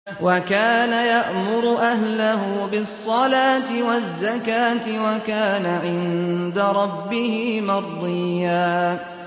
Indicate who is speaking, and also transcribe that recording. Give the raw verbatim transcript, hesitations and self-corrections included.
Speaker 1: وَكَانَ يَأْمُرُ أَهْلَهُ بِالصَّلَاةِ وَالزَّكَاةِ وَكَانَ عِندَ رَبِّهِ مَرْضِيًّا